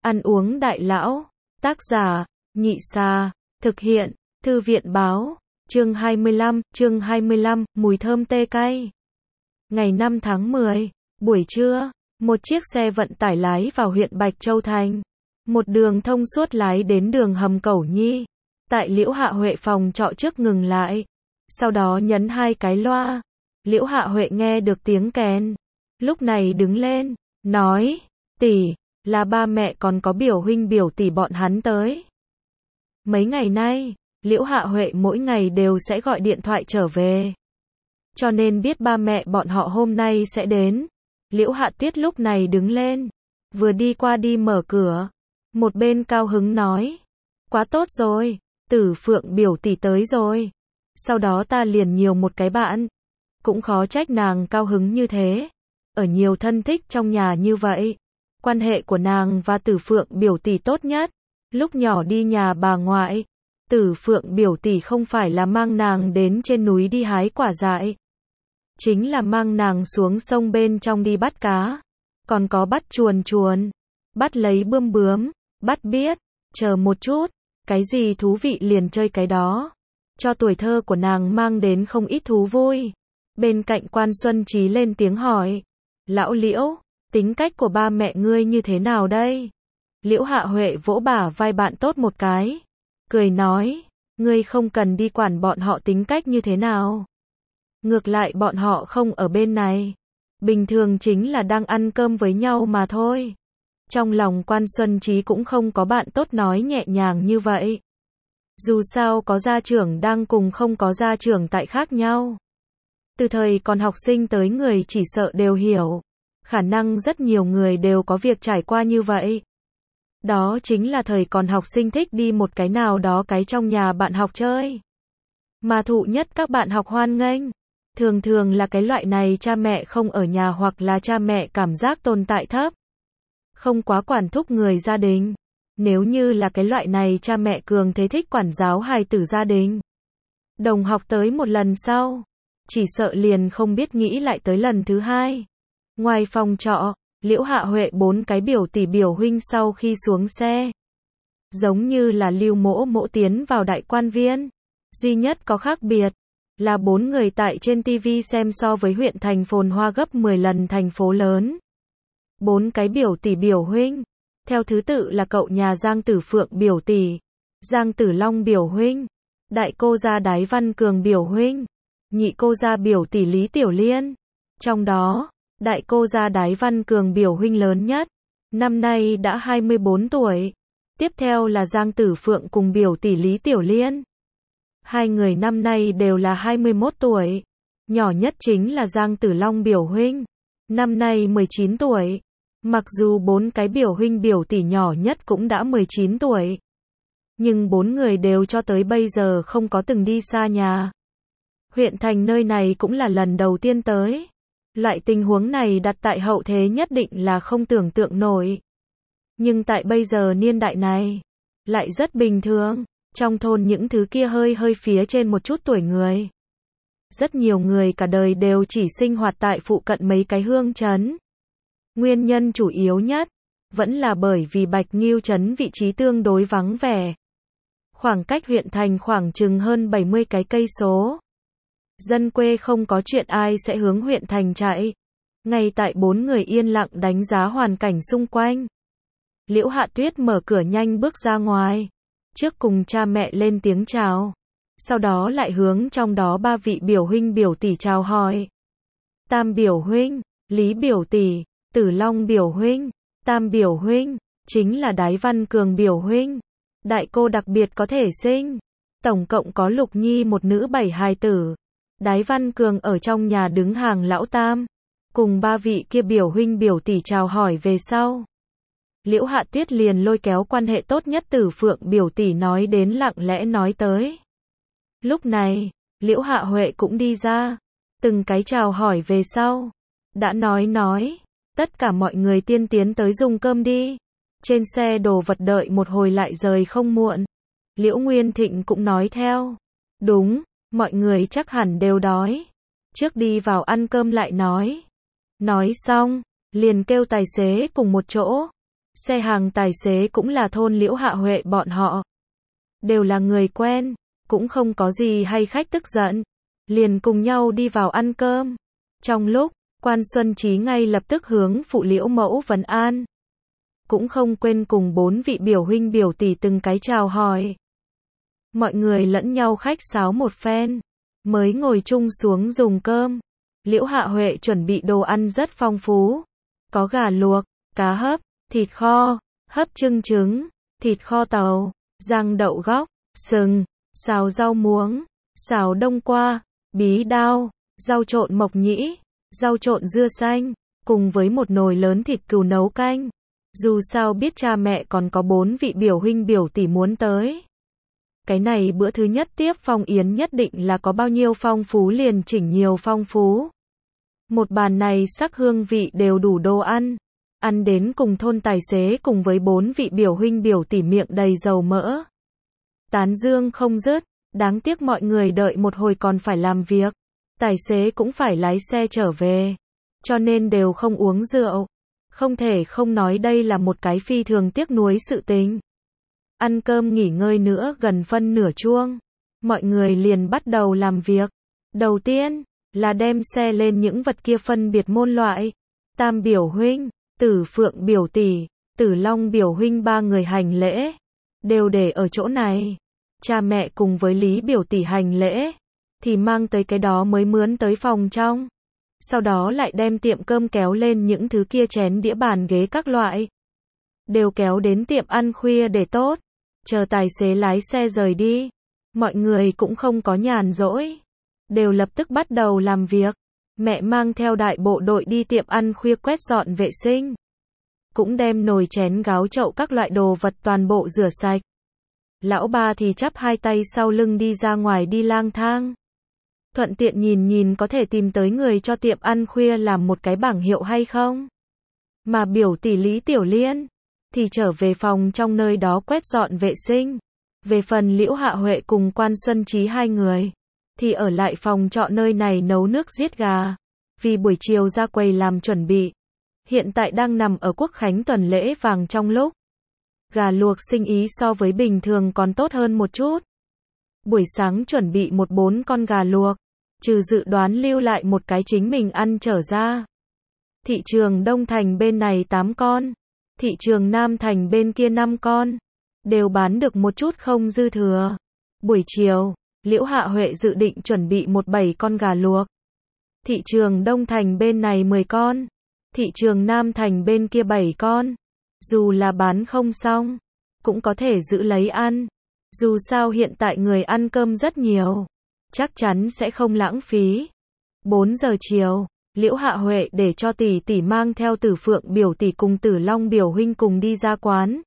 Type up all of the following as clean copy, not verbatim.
Ăn uống đại lão. Tác giả, Nhị Xà. Thực hiện, Thư viện báo. Chương 25, mùi thơm tê cay. Ngày 5 tháng 10, buổi trưa, một chiếc xe vận tải lái vào huyện Bạch Châu Thành. Một đường thông suốt lái đến đường hầm Cẩu Nhi. Tại Liễu Hạ Huệ phòng trọ trước ngừng lại. Sau đó nhấn 2 cái loa. Liễu Hạ Huệ nghe được tiếng kèn. Lúc này đứng lên, nói, tỷ, là ba mẹ còn có biểu huynh biểu tỷ bọn hắn tới. Mấy ngày nay, Liễu Hạ Huệ mỗi ngày đều sẽ gọi điện thoại trở về. Cho nên biết ba mẹ bọn họ hôm nay sẽ đến. Liễu Hạ Tuyết lúc này đứng lên, vừa đi qua đi mở cửa. Một bên cao hứng nói, quá tốt rồi, Tử Phượng biểu tỷ tới rồi. Sau đó ta liền nhiều một cái bạn. Cũng khó trách nàng cao hứng như thế. Ở nhiều thân thích trong nhà như vậy. Quan hệ của nàng và Tử Phượng biểu tỷ tốt nhất. Lúc nhỏ đi nhà bà ngoại, Tử Phượng biểu tỷ không phải là mang nàng đến trên núi đi hái quả dại. Chính là mang nàng xuống sông bên trong đi bắt cá. Còn có bắt chuồn chuồn, bắt lấy bươm bướm, bắt biết, chờ một chút, cái gì thú vị liền chơi cái đó. Cho tuổi thơ của nàng mang đến không ít thú vui. Bên cạnh Quan Xuân Trí lên tiếng hỏi, lão Liễu, tính cách của ba mẹ ngươi như thế nào đây? Liễu Hạ Huệ vỗ bả vai bạn tốt một cái, cười nói, ngươi không cần đi quản bọn họ tính cách như thế nào. Ngược lại bọn họ không ở bên này. Bình thường chính là đang ăn cơm với nhau mà thôi. Trong lòng Quan Xuân Trí cũng không có bạn tốt nói nhẹ nhàng như vậy. Dù sao có gia trưởng đang cùng không có gia trưởng tại khác nhau. Từ thời còn học sinh tới người chỉ sợ đều hiểu. Khả năng rất nhiều người đều có việc trải qua như vậy. Đó chính là thời còn học sinh thích đi một cái nào đó cái trong nhà bạn học chơi. Mà thụ nhất các bạn học hoan nghênh. Thường thường là cái loại này cha mẹ không ở nhà hoặc là cha mẹ cảm giác tồn tại thấp. Không quá quản thúc người gia đình. Nếu như là cái loại này cha mẹ cường thế thích quản giáo hài tử gia đình. Đồng học tới một lần sau, chỉ sợ liền không biết nghĩ lại tới lần thứ hai. Ngoài phòng trọ, Liễu Hạ Huệ 4 cái biểu tỷ biểu huynh sau khi xuống xe. Giống như là Lưu Mỗ Mỗ tiến vào đại quan viên. Duy nhất có khác biệt là 4 người tại trên TV xem so với huyện thành phồn hoa gấp 10 lần thành phố lớn. 4 cái biểu tỷ biểu huynh, theo thứ tự là cậu nhà Giang Tử Phượng biểu tỷ, Giang Tử Long biểu huynh, đại cô gia Đái Văn Cường biểu huynh, nhị cô gia biểu tỷ Lý Tiểu Liên. Trong đó, đại cô gia Đái Văn Cường biểu huynh lớn nhất, năm nay đã 24 tuổi. Tiếp theo là Giang Tử Phượng cùng biểu tỷ Lý Tiểu Liên. Hai người năm nay đều là 21 tuổi. Nhỏ nhất chính là Giang Tử Long biểu huynh, năm nay 19 tuổi. Mặc dù 4 cái biểu huynh biểu tỷ nhỏ nhất cũng đã 19 tuổi. Nhưng 4 người đều cho tới bây giờ không có từng đi xa nhà. Huyện thành nơi này cũng là lần đầu tiên tới. Loại tình huống này đặt tại hậu thế nhất định là không tưởng tượng nổi. Nhưng tại bây giờ niên đại này, lại rất bình thường. Trong thôn những thứ kia hơi phía trên một chút tuổi người. Rất nhiều người cả đời đều chỉ sinh hoạt tại phụ cận mấy cái hương trấn. Nguyên nhân chủ yếu nhất, vẫn là bởi vì Bạch Nghiêu trấn vị trí tương đối vắng vẻ. Khoảng cách huyện thành khoảng chừng hơn 70 cái cây số. Dân quê không có chuyện ai sẽ hướng huyện thành chạy. Ngay tại 4 người yên lặng đánh giá hoàn cảnh xung quanh. Liễu Hạ Tuyết mở cửa nhanh bước ra ngoài. Trước cùng cha mẹ lên tiếng chào. Sau đó lại hướng trong đó 3 vị biểu huynh biểu tỷ chào hỏi. Tam biểu huynh, Lý biểu tỷ, Tử Long biểu huynh, Tam biểu huynh, chính là Đái Văn Cường biểu huynh. Đại cô đặc biệt có thể sinh. Tổng cộng có Lục Nhi một nữ 7 hài tử. Đái Văn Cường ở trong nhà đứng hàng lão tam. Cùng 3 vị kia biểu huynh biểu tỷ chào hỏi về sau. Liễu Hạ Tuyết liền lôi kéo quan hệ tốt nhất Tử Phượng biểu tỷ nói đến lặng lẽ nói tới. Lúc này, Liễu Hạ Huệ cũng đi ra. Từng cái chào hỏi về sau. Đã nói. Tất cả mọi người tiến tới dùng cơm đi. Trên xe đồ vật đợi một hồi lại rời không muộn. Liễu Nguyên Thịnh cũng nói theo. Đúng, mọi người chắc hẳn đều đói. Trước đi vào ăn cơm lại nói. Nói xong, liền kêu tài xế cùng một chỗ. Xe hàng tài xế cũng là thôn Liễu Hạ Huệ bọn họ. Đều là người quen, cũng không có gì hay khách tức giận. Liền cùng nhau đi vào ăn cơm. Trong lúc, Quan Xuân Trí ngay lập tức hướng phụ Liễu mẫu vấn an. Cũng không quên cùng 4 vị biểu huynh biểu tỷ từng cái chào hỏi. Mọi người lẫn nhau khách sáo một phen, mới ngồi chung xuống dùng cơm. Liễu Hạ Huệ chuẩn bị đồ ăn rất phong phú. Có gà luộc, cá hấp, thịt kho, hấp trưng trứng, thịt kho tàu, rang đậu góc, sừng, xào rau muống, xào đông qua, bí đao, rau trộn mộc nhĩ, rau trộn dưa xanh, cùng với một nồi lớn thịt cừu nấu canh. Dù sao biết cha mẹ còn có 4 vị biểu huynh biểu tỷ muốn tới. Cái này bữa thứ nhất tiếp phong yến nhất định là có bao nhiêu phong phú liền chỉnh nhiều phong phú. Một bàn này sắc hương vị đều đủ đồ ăn. Ăn đến cùng thôn tài xế cùng với 4 vị biểu huynh biểu tỷ miệng đầy dầu mỡ. Tán dương không dứt, đáng tiếc mọi người đợi một hồi còn phải làm việc. Tài xế cũng phải lái xe trở về. Cho nên đều không uống rượu. Không thể không nói đây là một cái phi thường tiếc nuối sự tình. Ăn cơm nghỉ ngơi nữa gần phân nửa chuông. Mọi người liền bắt đầu làm việc. Đầu tiên, là đem xe lên những vật kia phân biệt môn loại. Tam biểu huynh, Tử Phượng biểu tỷ, Tử Long biểu huynh 3 người hành lễ. Đều để ở chỗ này. Cha mẹ cùng với Lý biểu tỷ hành lễ. Thì mang tới cái đó mới mướn tới phòng trong. Sau đó lại đem tiệm cơm kéo lên những thứ kia chén đĩa bàn ghế các loại. Đều kéo đến tiệm ăn khuya để tốt. Chờ tài xế lái xe rời đi. Mọi người cũng không có nhàn rỗi. Đều lập tức bắt đầu làm việc. Mẹ mang theo đại bộ đội đi tiệm ăn khuya quét dọn vệ sinh. Cũng đem nồi chén gáo chậu các loại đồ vật toàn bộ rửa sạch. Lão ba thì chắp hai tay sau lưng đi ra ngoài đi lang thang. Thuận tiện nhìn nhìn có thể tìm tới người cho tiệm ăn khuya làm một cái bảng hiệu hay không. Mà biểu tỷ Lý Tiểu Liên thì trở về phòng trong nơi đó quét dọn vệ sinh. Về phần Liễu Hạ Huệ cùng Quan Xuân Trí 2 người thì ở lại phòng trọ nơi này nấu nước giết gà. Vì buổi chiều ra quầy làm chuẩn bị. Hiện tại đang nằm ở Quốc Khánh tuần lễ vàng trong lúc. Gà luộc sinh ý so với bình thường còn tốt hơn một chút. Buổi sáng chuẩn bị 4 con gà luộc. Trừ dự đoán lưu lại một cái chính mình ăn trở ra. Thị trường Đông Thành bên này 8 con. Thị trường Nam Thành bên kia 5 con. Đều bán được một chút không dư thừa. Buổi chiều, Liễu Hạ Huệ dự định chuẩn bị 7 con gà luộc. Thị trường Đông Thành bên này 10 con. Thị trường Nam Thành bên kia 7 con. Dù là bán không xong, cũng có thể giữ lấy ăn. Dù sao hiện tại người ăn cơm rất nhiều. Chắc chắn sẽ không lãng phí. 4 giờ chiều, Liễu Hạ Huệ để cho tỷ tỷ mang theo Tử Phượng biểu tỷ cùng Tử Long biểu huynh cùng đi ra quán.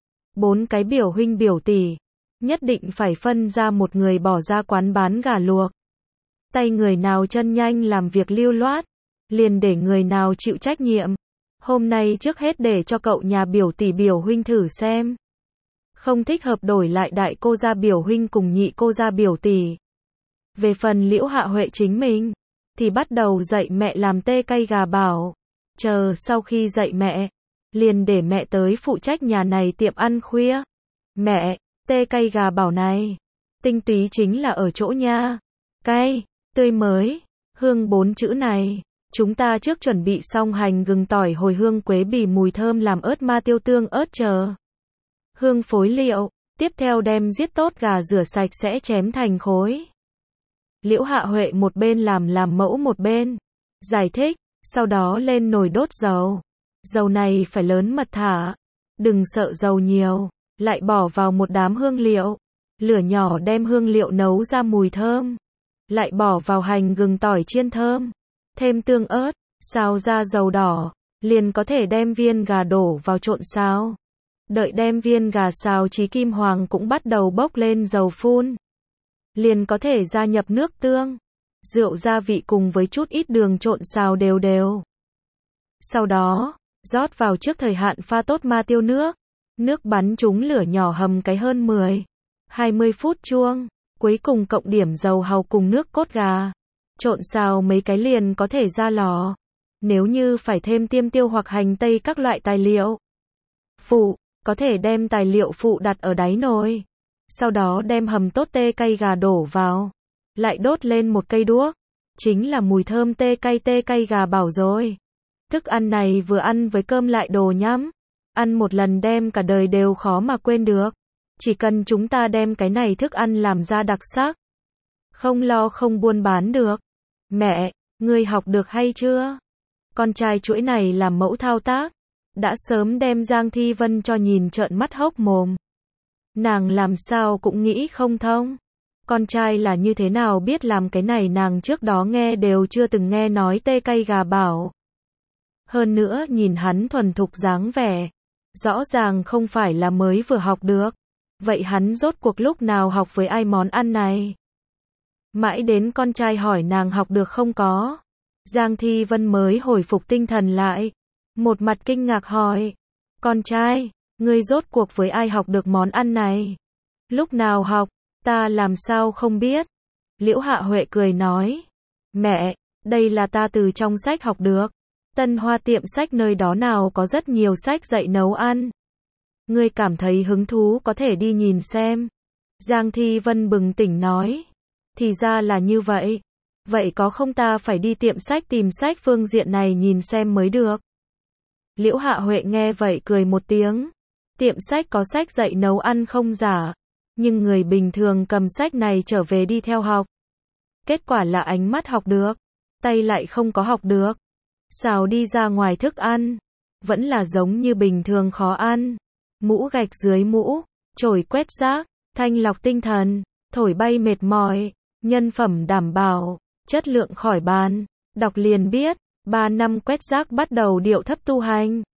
4 cái biểu huynh biểu tỷ, nhất định phải phân ra một người bỏ ra quán bán gà luộc. Tay người nào chân nhanh làm việc lưu loát, liền để người nào chịu trách nhiệm. Hôm nay trước hết để cho cậu nhà biểu tỷ biểu huynh thử xem. Không thích hợp đổi lại đại cô gia biểu huynh cùng nhị cô gia biểu tỷ. Về phần Liễu Hạ Huệ chính mình, thì bắt đầu dạy mẹ làm tê cay gà bảo. Chờ sau khi dạy mẹ, liền để mẹ tới phụ trách nhà này tiệm ăn khuya. Mẹ, tê cay gà bảo này, tinh túy chính là ở chỗ nha. Cay, tươi mới, hương 4 chữ này. Chúng ta trước chuẩn bị xong hành gừng tỏi hồi hương quế bì mùi thơm làm ớt ma tiêu tương ớt chờ. Hương phối liệu, tiếp theo đem giết tốt gà rửa sạch sẽ chém thành khối. Liễu Hạ Huệ một bên làm mẫu một bên giải thích, sau đó lên nồi đốt dầu. Dầu này phải lớn mật thả, đừng sợ dầu nhiều, lại bỏ vào một đám hương liệu. Lửa nhỏ đem hương liệu nấu ra mùi thơm, lại bỏ vào hành gừng tỏi chiên thơm, thêm tương ớt, xào ra dầu đỏ, liền có thể đem viên gà đổ vào trộn xào. Đợi đem viên gà xào chí kim hoàng cũng bắt đầu bốc lên dầu phun. Liền có thể gia nhập nước tương, rượu gia vị cùng với chút ít đường trộn xào đều đều. Sau đó, rót vào trước thời hạn pha tốt ma tiêu nước. Nước bắn trúng lửa nhỏ hầm cái hơn 10-20 phút chuông. Cuối cùng cộng điểm dầu hàu cùng nước cốt gà. Trộn xào mấy cái liền có thể ra lò. Nếu như phải thêm tiêm tiêu hoặc hành tây các loại tài liệu, phụ, có thể đem tài liệu phụ đặt ở đáy nồi. Sau đó đem hầm tốt tê cay gà đổ vào. Lại đốt lên một cây đuốc. Chính là mùi thơm tê cay gà bảo rồi. Thức ăn này vừa ăn với cơm lại đồ nhắm. Ăn một lần đem cả đời đều khó mà quên được. Chỉ cần chúng ta đem cái này thức ăn làm ra đặc sắc. Không lo không buôn bán được. Mẹ, ngươi học được hay chưa? Con trai chuỗi này làm mẫu thao tác. Đã sớm đem Giang Thi Vân cho nhìn trợn mắt hốc mồm. Nàng làm sao cũng nghĩ không thông. Con trai là như thế nào biết làm cái này nàng trước đó nghe đều chưa từng nghe nói tê cay gà bảo. Hơn nữa nhìn hắn thuần thục dáng vẻ. Rõ ràng không phải là mới vừa học được. Vậy hắn rốt cuộc lúc nào học với ai món ăn này? Mãi đến con trai hỏi nàng học được không có. Giang Thi Vân mới hồi phục tinh thần lại. Một mặt kinh ngạc hỏi. Con trai, ngươi rốt cuộc với ai học được món ăn này? Lúc nào học? Ta làm sao không biết? Liễu Hạ Huệ cười nói. Mẹ, đây là ta từ trong sách học được. Tân Hoa tiệm sách nơi đó nào có rất nhiều sách dạy nấu ăn. Ngươi cảm thấy hứng thú có thể đi nhìn xem. Giang Thi Vân bừng tỉnh nói. Thì ra là như vậy. Vậy có không ta phải đi tiệm sách tìm sách phương diện này nhìn xem mới được. Liễu Hạ Huệ nghe vậy cười một tiếng. Tiệm sách có sách dạy nấu ăn không giả. Nhưng người bình thường cầm sách này trở về đi theo học. Kết quả là ánh mắt học được. Tay lại không có học được. Xào đi ra ngoài thức ăn. Vẫn là giống như bình thường khó ăn. Mũ gạch dưới mũ. Chổi quét rác. Thanh lọc tinh thần. Thổi bay mệt mỏi. Nhân phẩm đảm bảo. Chất lượng khỏi bàn. Đọc liền biết. 3 năm quét rác bắt đầu điệu thấp tu hành.